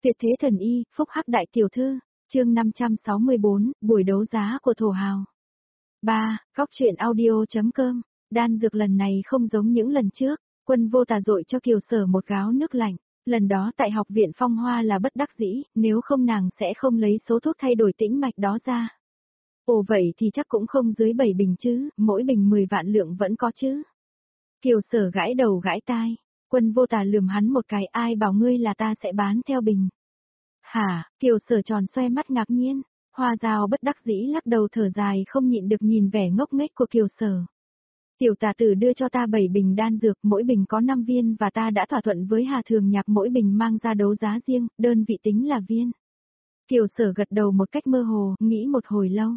Tuyệt thế thần y, phúc hắc đại tiểu thư, chương 564, buổi đấu giá của thổ hào. 3. Góc truyện audio.com. Đan dược lần này không giống những lần trước, Quân Vô Tà dội cho Kiều Sở một gáo nước lạnh. Lần đó tại học viện Phong Hoa là bất đắc dĩ, nếu không nàng sẽ không lấy số thuốc thay đổi tĩnh mạch đó ra. Ồ vậy thì chắc cũng không dưới 7 bình chứ, mỗi bình 10 vạn lượng vẫn có chứ. Kiều Sở gãi đầu gãi tai, Quân Vô Tà lườm hắn một cái, ai bảo ngươi là ta sẽ bán theo bình. Hả, Kiều Sở tròn xoe mắt ngạc nhiên, Hoa Dao bất đắc dĩ lắc đầu thở dài không nhịn được nhìn vẻ ngốc nghếch của Kiều Sở. Tiểu tà tử đưa cho ta 7 bình đan dược, mỗi bình có 5 viên và ta đã thỏa thuận với Hà Thường Nhạc mỗi bình mang ra đấu giá riêng, đơn vị tính là viên. Kiều Sở gật đầu một cách mơ hồ, nghĩ một hồi lâu.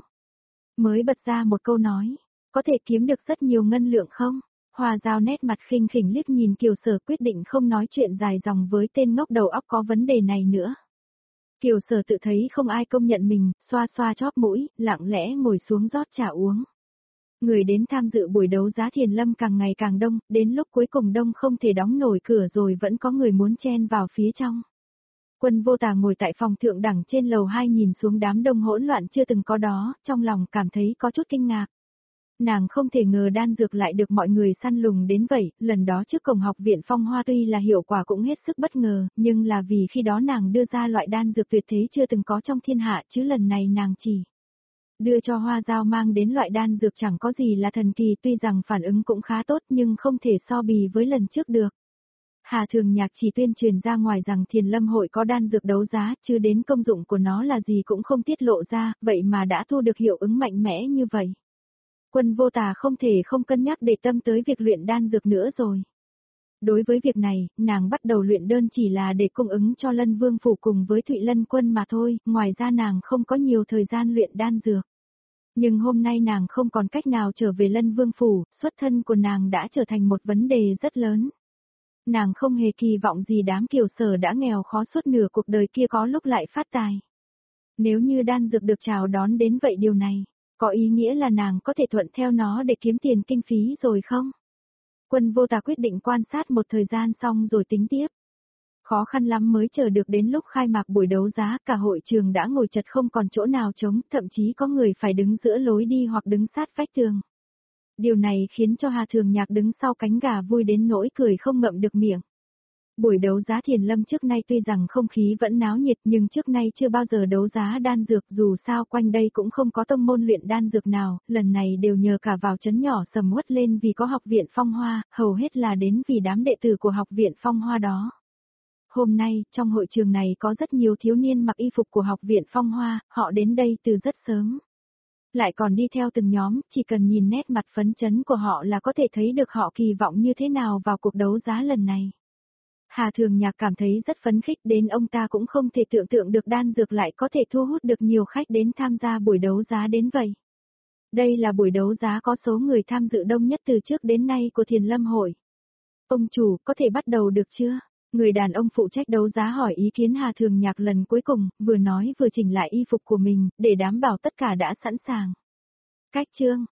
Mới bật ra một câu nói, có thể kiếm được rất nhiều ngân lượng không? Hoa Dao nét mặt khinh khỉnh liếc nhìn Kiều Sở quyết định không nói chuyện dài dòng với tên ngốc đầu óc có vấn đề này nữa. Kiều Sở tự thấy không ai công nhận mình, xoa xoa chóp mũi, lặng lẽ ngồi xuống rót trà uống. Người đến tham dự buổi đấu giá Thiền Lâm càng ngày càng đông, đến lúc cuối cùng đông không thể đóng nổi cửa rồi vẫn có người muốn chen vào phía trong. Quân Vô Tà ngồi tại phòng thượng đẳng trên lầu 2 nhìn xuống đám đông hỗn loạn chưa từng có đó, trong lòng cảm thấy có chút kinh ngạc. Nàng không thể ngờ đan dược lại được mọi người săn lùng đến vậy, lần đó trước cổng học viện Phong Hoa tuy là hiệu quả cũng hết sức bất ngờ, nhưng là vì khi đó nàng đưa ra loại đan dược tuyệt thế chưa từng có trong thiên hạ chứ lần này nàng chỉ đưa cho Hoa Dao mang đến loại đan dược chẳng có gì là thần kỳ, tuy rằng phản ứng cũng khá tốt nhưng không thể so bì với lần trước được. Hà Thường Nhạc chỉ tuyên truyền ra ngoài rằng Thiền Lâm hội có đan dược đấu giá, chứ đến công dụng của nó là gì cũng không tiết lộ ra, vậy mà đã thu được hiệu ứng mạnh mẽ như vậy. Quân Vô Tà không thể không cân nhắc để tâm tới việc luyện đan dược nữa rồi. Đối với việc này, nàng bắt đầu luyện đơn chỉ là để cung ứng cho Lân Vương Phủ cùng với Thụy Lân Quân mà thôi, ngoài ra nàng không có nhiều thời gian luyện đan dược. Nhưng hôm nay nàng không còn cách nào trở về Lân Vương Phủ, xuất thân của nàng đã trở thành một vấn đề rất lớn. Nàng không hề kỳ vọng gì đám Kiều Sở đã nghèo khó suốt nửa cuộc đời kia có lúc lại phát tài. Nếu như đan dược được chào đón đến vậy điều này, có ý nghĩa là nàng có thể thuận theo nó để kiếm tiền kinh phí rồi không? Quân Vô Tà quyết định quan sát một thời gian xong rồi tính tiếp. Khó khăn lắm mới chờ được đến lúc khai mạc buổi đấu giá, cả hội trường đã ngồi chật không còn chỗ nào trống, thậm chí có người phải đứng giữa lối đi hoặc đứng sát vách tường. Điều này khiến cho Hà Thường Nhạc đứng sau cánh gà vui đến nỗi cười không ngậm được miệng. Buổi đấu giá Thiền Lâm trước nay tuy rằng không khí vẫn náo nhiệt nhưng trước nay chưa bao giờ đấu giá đan dược, dù sao quanh đây cũng không có tông môn luyện đan dược nào, lần này đều nhờ cả vào trấn nhỏ sầm uất lên vì có học viện Phong Hoa, hầu hết là đến vì đám đệ tử của học viện Phong Hoa đó. Hôm nay, trong hội trường này có rất nhiều thiếu niên mặc y phục của học viện Phong Hoa, họ đến đây từ rất sớm. Lại còn đi theo từng nhóm, chỉ cần nhìn nét mặt phấn chấn của họ là có thể thấy được họ kỳ vọng như thế nào vào cuộc đấu giá lần này. Hà Thường Nhạc cảm thấy rất phấn khích, đến ông ta cũng không thể tưởng tượng được đan dược lại có thể thu hút được nhiều khách đến tham gia buổi đấu giá đến vậy. Đây là buổi đấu giá có số người tham dự đông nhất từ trước đến nay của Thiền Lâm hội. Ông chủ, có thể bắt đầu được chưa? Người đàn ông phụ trách đấu giá hỏi ý kiến Hà Thường Nhạc lần cuối cùng, vừa nói vừa chỉnh lại y phục của mình, để đảm bảo tất cả đã sẵn sàng. Cách chương,